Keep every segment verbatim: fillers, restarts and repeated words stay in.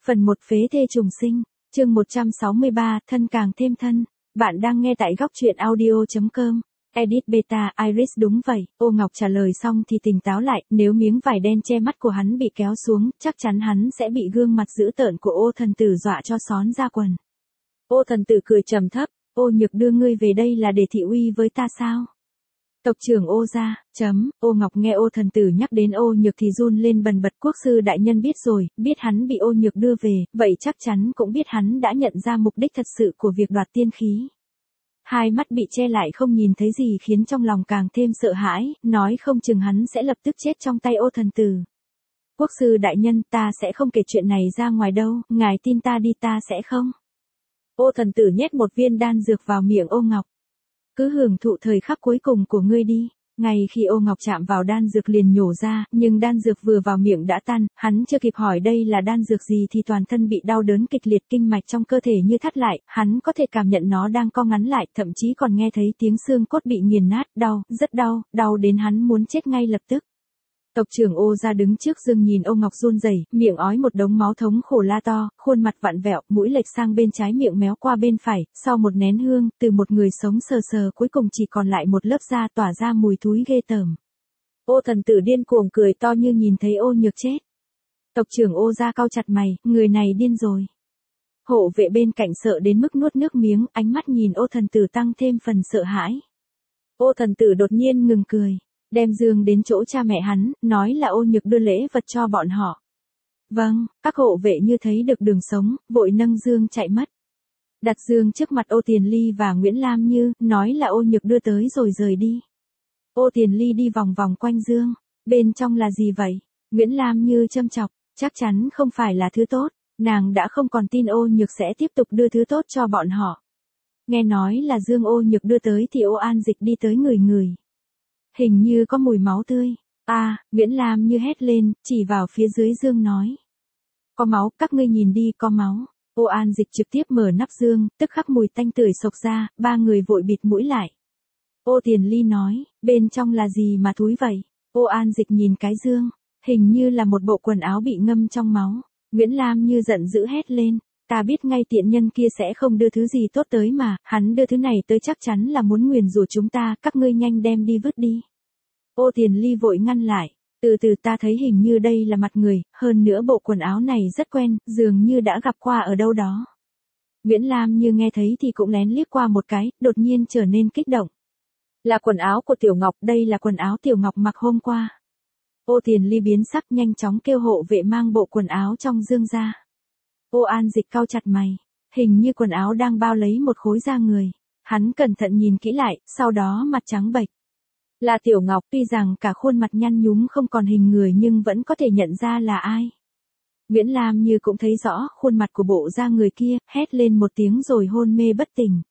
Phần một phế thê trùng sinh, chương một trăm sáu mươi ba, thân càng thêm thân. Bạn đang nghe tại góc truyện audio chấm com. Edit beta, Iris đúng vậy, Ô Ngọc trả lời xong thì tỉnh táo lại, nếu miếng vải đen che mắt của hắn bị kéo xuống, chắc chắn hắn sẽ bị gương mặt dữ tợn của Ô Thần Tử dọa cho xón ra quần. Ô Thần Tử cười trầm thấp, Ô Nhược đưa ngươi về đây là để thị uy với ta sao? Tộc trưởng Ô gia, chấm, Ô Ngọc nghe Ô Thần Tử nhắc đến Ô Nhược thì run lên bần bật. Quốc sư đại nhân biết rồi, biết hắn bị Ô Nhược đưa về, vậy chắc chắn cũng biết hắn đã nhận ra mục đích thật sự của việc đoạt tiên khí. Hai mắt bị che lại không nhìn thấy gì khiến trong lòng càng thêm sợ hãi, nói không chừng hắn sẽ lập tức chết trong tay Ô Thần Tử. Quốc sư đại nhân, ta sẽ không kể chuyện này ra ngoài đâu, ngài tin ta đi, ta sẽ không. Ô Thần Tử nhét một viên đan dược vào miệng Ô Ngọc. Cứ hưởng thụ thời khắc cuối cùng của ngươi đi. Ngay khi Ô Ngọc chạm vào đan dược liền nhổ ra, nhưng đan dược vừa vào miệng đã tan, hắn chưa kịp hỏi đây là đan dược gì thì toàn thân bị đau đớn kịch liệt, kinh mạch trong cơ thể như thắt lại, hắn có thể cảm nhận nó đang co ngắn lại, thậm chí còn nghe thấy tiếng xương cốt bị nghiền nát, đau, rất đau, đau đến hắn muốn chết ngay lập tức. Tộc trưởng Ô gia đứng trước gương nhìn Ô Ngọc run rẩy, miệng ói một đống máu thống khổ la to, khuôn mặt vặn vẹo, mũi lệch sang bên trái, miệng méo qua bên phải, sau một nén hương, từ một người sống sờ sờ cuối cùng chỉ còn lại một lớp da tỏa ra mùi thúi ghê tởm. Ô Thần Tử điên cuồng cười to như nhìn thấy Ô Nhược chết. Tộc trưởng Ô gia cau chặt mày, người này điên rồi. Hộ vệ bên cạnh sợ đến mức nuốt nước miếng, ánh mắt nhìn Ô Thần Tử tăng thêm phần sợ hãi. Ô Thần Tử đột nhiên ngừng cười. Đem dương đến chỗ cha mẹ hắn, nói là Ô Nhược đưa lễ vật cho bọn họ. Vâng, các hộ vệ như thấy được đường sống, vội nâng dương chạy mất. Đặt dương trước mặt Ô Tiền Ly và Nguyễn Lam Như, nói là Ô Nhược đưa tới rồi rời đi. Ô Tiền Ly đi vòng vòng quanh dương, bên trong là gì vậy? Nguyễn Lam Như châm chọc, chắc chắn không phải là thứ tốt, nàng đã không còn tin Ô Nhược sẽ tiếp tục đưa thứ tốt cho bọn họ. Nghe nói là dương Ô Nhược đưa tới thì Ô An Dịch đi tới ngửi ngửi. Hình như có mùi máu tươi. A, à, Nguyễn Lam Như hét lên, chỉ vào phía dưới dương nói. Có máu, các ngươi nhìn đi, có máu. Ô An Dịch trực tiếp mở nắp dương, tức khắc mùi tanh tưởi xộc ra, ba người vội bịt mũi lại. Ô Tiền Ly nói, bên trong là gì mà thúi vậy? Ô An Dịch nhìn cái dương, hình như là một bộ quần áo bị ngâm trong máu. Nguyễn Lam Như giận dữ hét lên. Ta biết ngay tiện nhân kia sẽ không đưa thứ gì tốt tới mà, hắn đưa thứ này tới chắc chắn là muốn nguyền rủa chúng ta, các ngươi nhanh đem đi vứt đi. Ô Tiền Ly vội ngăn lại, từ từ, ta thấy hình như đây là mặt người, hơn nữa bộ quần áo này rất quen, dường như đã gặp qua ở đâu đó. Nguyễn Lam Như nghe thấy thì cũng lén liếc qua một cái, đột nhiên trở nên kích động. Là quần áo của Tiểu Ngọc, đây là quần áo Tiểu Ngọc mặc hôm qua. Ô Tiền Ly biến sắc nhanh chóng kêu hộ vệ mang bộ quần áo trong dương ra. Ô An Dịch cau chặt mày, hình như quần áo đang bao lấy một khối da người. Hắn cẩn thận nhìn kỹ lại, sau đó mặt trắng bệch. Là Tiểu Ngọc, tuy rằng cả khuôn mặt nhăn nhúm không còn hình người nhưng vẫn có thể nhận ra là ai. Nguyễn Lam Như cũng thấy rõ khuôn mặt của bộ da người kia, hét lên một tiếng rồi hôn mê bất tỉnh.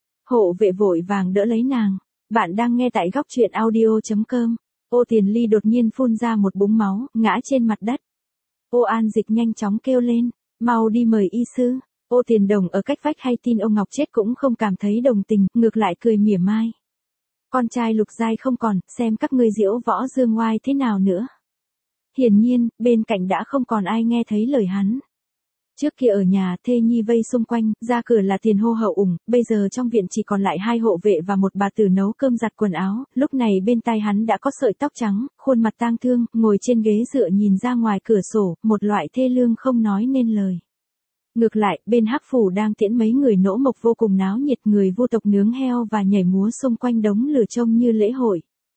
Hộ vệ vội vàng đỡ lấy nàng. Bạn đang nghe tại góc truyện audio chấm com. Ô Tiền Ly đột nhiên phun ra một búng máu, ngã trên mặt đất. Ô An Dịch nhanh chóng kêu lên. Mau đi mời y sư. Ô Tiền Đồng ở cách vách hay tin ông Ngọc chết cũng không cảm thấy đồng tình, ngược lại cười mỉa mai. Con trai Lục Giai không còn, xem các ngươi diễu võ dương oai thế nào nữa. Hiển nhiên, bên cạnh đã không còn ai nghe thấy lời hắn. Trước kia ở nhà, thê nhi vây xung quanh, ra cửa là tiền hô hậu ủng, bây giờ trong viện chỉ còn lại hai hộ vệ và một bà tử nấu cơm giặt quần áo, lúc này bên tai hắn đã có sợi tóc trắng, khuôn mặt tang thương, ngồi trên ghế dựa nhìn ra ngoài cửa sổ, một loại thê lương không nói nên lời. Ngược lại, bên Hắc Phủ đang tiễn mấy người nỗ mộc vô cùng náo nhiệt, người vô tộc nướng heo và nhảy múa xung quanh đống lửa trông như lễ hội.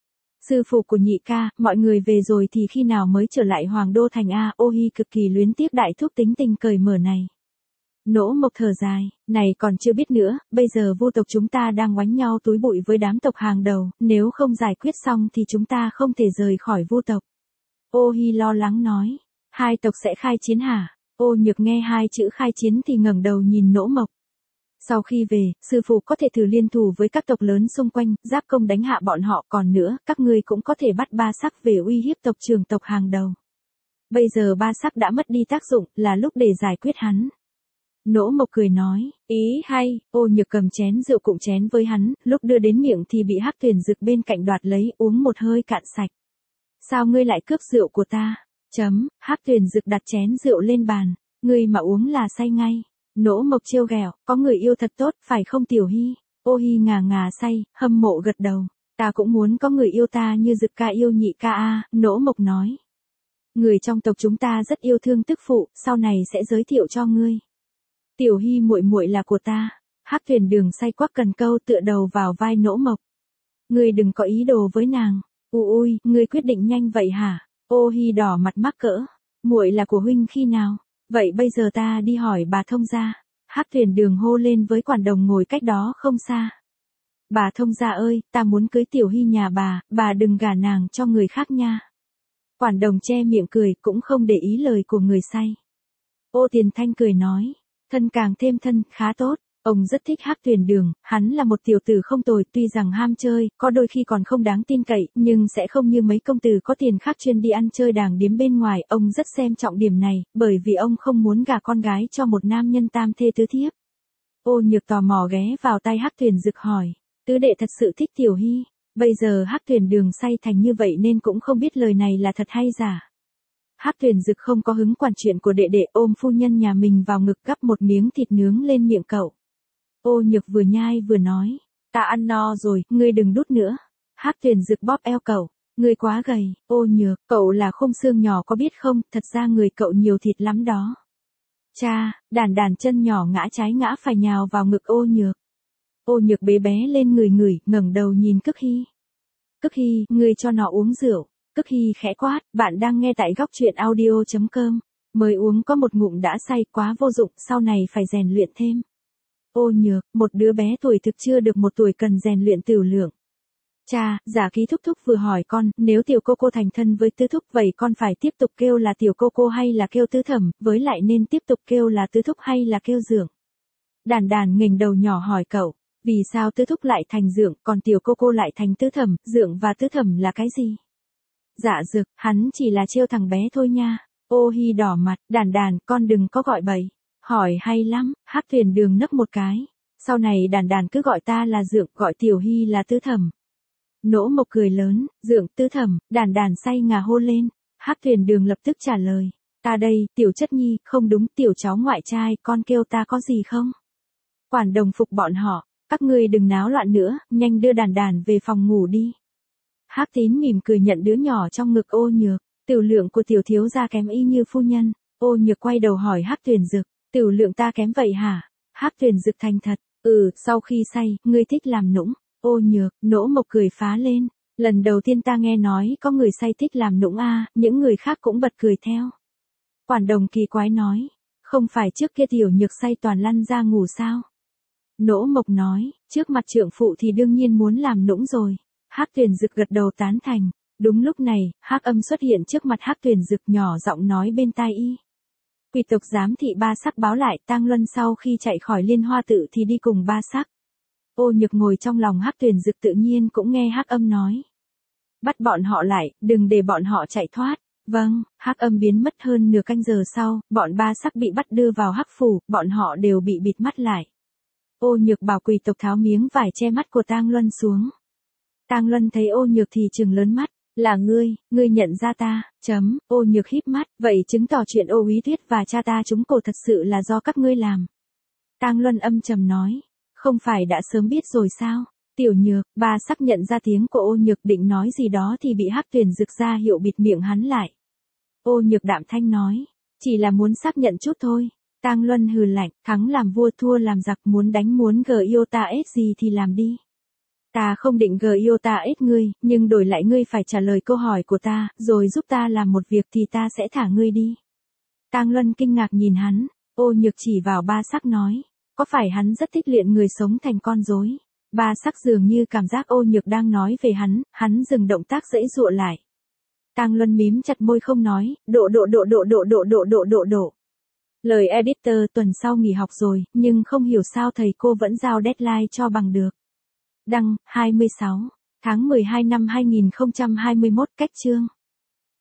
Sư phụ của nhị ca, mọi người về rồi thì khi nào mới trở lại Hoàng Đô Thành a? Ô Hi cực kỳ luyến tiếc đại thúc tính tình cởi mở này. Nỗ mộc thở dài, này còn chưa biết nữa, bây giờ vô tộc chúng ta đang oánh nhau túi bụi với đám tộc hàng đầu, nếu không giải quyết xong thì chúng ta không thể rời khỏi vô tộc. Ô Hi lo lắng nói, hai tộc sẽ khai chiến hả? Ô Nhược nghe hai chữ khai chiến thì ngẩng đầu nhìn Nỗ Mộc. Sau khi về, sư phụ có thể thử liên thủ với các tộc lớn xung quanh, giáp công đánh hạ bọn họ, còn nữa, các ngươi cũng có thể bắt ba sắc về uy hiếp tộc trưởng tộc hàng đầu. Bây giờ ba sắc đã mất đi tác dụng, là lúc để giải quyết hắn. Nỗ Mộc cười nói, ý hay. Ô Nhược cầm chén rượu cụng chén với hắn, lúc đưa đến miệng thì bị Hắc Tuyền Dực bên cạnh đoạt lấy, uống một hơi cạn sạch. Sao ngươi lại cướp rượu của ta? Chấm, Hắc Tuyền Dực đặt chén rượu lên bàn. Ngươi mà uống là say ngay. Nỗ Mộc trêu ghẹo, có người yêu thật tốt, phải không Tiểu Hy? Ô Hy ngà ngà say, hâm mộ gật đầu. Ta cũng muốn có người yêu ta như Dực ca yêu nhị ca a, Nỗ Mộc nói. Người trong tộc chúng ta rất yêu thương tức phụ, sau này sẽ giới thiệu cho ngươi. Tiểu Hy muội muội là của ta. Hắc Thuyền Đường say quắc cần câu tựa đầu vào vai Nỗ Mộc. Ngươi đừng có ý đồ với nàng. U ui, ngươi quyết định nhanh vậy hả? Ô Hy đỏ mặt mắc cỡ. Muội là của huynh khi nào? Vậy bây giờ ta đi hỏi bà thông gia. Hắc Thuyền Đường hô lên với quản đồng ngồi cách đó không xa. Bà thông gia ơi, ta muốn cưới Tiểu Hy nhà bà, bà đừng gả nàng cho người khác nha. Quản đồng che miệng cười, cũng không để ý lời của người say. Ô Tiền Thanh cười nói, thân càng thêm thân, khá tốt. Ông rất thích Hắc Thuyền Đường, hắn là một tiểu tử không tồi, tuy rằng ham chơi, có đôi khi còn không đáng tin cậy, nhưng sẽ không như mấy công tử có tiền khác chuyên đi ăn chơi đàng điếm bên ngoài, ông rất xem trọng điểm này, bởi vì ông không muốn gả con gái cho một nam nhân tam thê tứ thiếp. Ô Nhược tò mò ghé vào tay Hắc Thuyền Dực hỏi, tứ đệ thật sự thích Tiểu Hy, bây giờ Hắc Thuyền Đường say thành như vậy nên cũng không biết lời này là thật hay giả. Hắc Thuyền Dực không có hứng quản chuyện của đệ đệ, ôm phu nhân nhà mình vào ngực gắp một miếng thịt nướng lên miệng cậu. Ô Nhược vừa nhai vừa nói, ta ăn no rồi, ngươi đừng đút nữa. Hắc Thuyền Dực bóp eo cậu, ngươi quá gầy. Ô Nhược, cậu là khung xương nhỏ có biết không, thật ra người cậu nhiều thịt lắm đó. Cha, đàn đàn chân nhỏ ngã trái ngã phải nhào vào ngực Ô Nhược. Ô Nhược bế bé lên người ngửi, ngẩng đầu nhìn Cức Hy. Cức Hy, ngươi cho nó uống rượu. Cức Hy khẽ quát, bạn đang nghe tại góc truyện audio chấm com. Mới uống có một ngụm đã say, quá vô dụng, sau này phải rèn luyện thêm. Ô Nhược, một đứa bé tuổi thực chưa được một tuổi cần rèn luyện tửu lượng. Cha, Giả Ký thúc thúc vừa hỏi con, nếu tiểu cô cô thành thân với tứ thúc vậy con phải tiếp tục kêu là tiểu cô cô hay là kêu tứ thẩm, với lại nên tiếp tục kêu là tứ thúc hay là kêu dượng. Đàn đàn nghềnh đầu nhỏ hỏi cậu, vì sao tứ thúc lại thành dượng, còn tiểu cô cô lại thành tứ thẩm, dượng và tứ thẩm là cái gì? Dạ Dực, hắn chỉ là trêu thằng bé thôi nha. Ô Hy đỏ mặt, đàn đàn, con đừng có gọi bậy. Hỏi hay lắm, Hắc Thuyền Đường nấc một cái. Sau này đàn đàn cứ gọi ta là dượng, gọi Tiểu Hy là tứ thẩm. Nỗ Mộc cười lớn, dượng, tứ thẩm, đàn đàn say ngà hô lên. Hắc Thuyền Đường lập tức trả lời, ta đây, tiểu chất nhi, không đúng, tiểu cháu ngoại trai, con kêu ta có gì không? Quản đồng phục bọn họ, các ngươi đừng náo loạn nữa, nhanh đưa đàn đàn về phòng ngủ đi. Hắc Tín mỉm cười nhận đứa nhỏ trong ngực Ô Nhược, tửu lượng của tiểu thiếu gia kém y như phu nhân. Ô Nhược quay đầu hỏi Hắc Thuyền Dực, tửu lượng ta kém vậy hả? Hắc Thuyền Dực thành thật, ừ, sau khi say, ngươi thích làm nũng. Ô Nhược, Nỗ Mộc cười phá lên, lần đầu tiên ta nghe nói có người say thích làm nũng a, những người khác cũng bật cười theo. Quản đồng kỳ quái nói, không phải trước kia tiểu Nhược say toàn lăn ra ngủ sao? Nỗ Mộc nói, trước mặt trượng phụ thì đương nhiên muốn làm nũng rồi. Hắc Thuyền Dực gật đầu tán thành. Đúng lúc này, Hắc Âm xuất hiện trước mặt Hắc Thuyền Dực nhỏ giọng nói bên tai y. Quỷ tộc giám thị ba sắc báo lại Tang Luân sau khi chạy khỏi Liên Hoa tự thì đi cùng ba sắc. Ô Nhược ngồi trong lòng Hắc Thuyền Dực tự nhiên cũng nghe Hắc Âm nói. Bắt bọn họ lại, đừng để bọn họ chạy thoát. Vâng, Hắc Âm biến mất hơn nửa canh giờ sau, bọn ba sắc bị bắt đưa vào Hắc phủ, bọn họ đều bị bịt mắt lại. Ô Nhược bảo quỷ tộc tháo miếng vải che mắt của Tang Luân xuống. Tang Luân thấy Ô Nhược thì trừng lớn mắt, là ngươi, ngươi nhận ra ta, chấm, Ô Nhược híp mắt, vậy chứng tỏ chuyện Ô Úy Tuyết và cha ta chúng cổ thật sự là do các ngươi làm. Tang Luân âm trầm nói, không phải đã sớm biết rồi sao? Tiểu Nhược, ba sắc nhận ra tiếng của Ô Nhược định nói gì đó thì bị Hắc Thuyền Dực ra hiệu bịt miệng hắn lại. Ô Nhược đạm thanh nói, chỉ là muốn xác nhận chút thôi. Tang Luân hừ lạnh, thắng làm vua thua làm giặc, muốn đánh muốn gờ yêu ta ết gì thì làm đi. Ta không định gờ yêu ta ết ngươi, nhưng đổi lại ngươi phải trả lời câu hỏi của ta, rồi giúp ta làm một việc thì ta sẽ thả ngươi đi. Tang Luân kinh ngạc nhìn hắn, Ô Nhược chỉ vào ba sắc nói, có phải hắn rất thích luyện người sống thành con rối? Ba sắc dường như cảm giác Ô Nhược đang nói về hắn, hắn dừng động tác giãy giụa lại. Tang Luân mím chặt môi không nói, độ độ độ độ độ độ độ độ độ độ. Lời editor tuần sau nghỉ học rồi, nhưng không hiểu sao thầy cô vẫn giao deadline cho bằng được. Đăng, hai mươi sáu tháng mười hai năm hai nghìn không trăm hai mươi mốt, cách chương.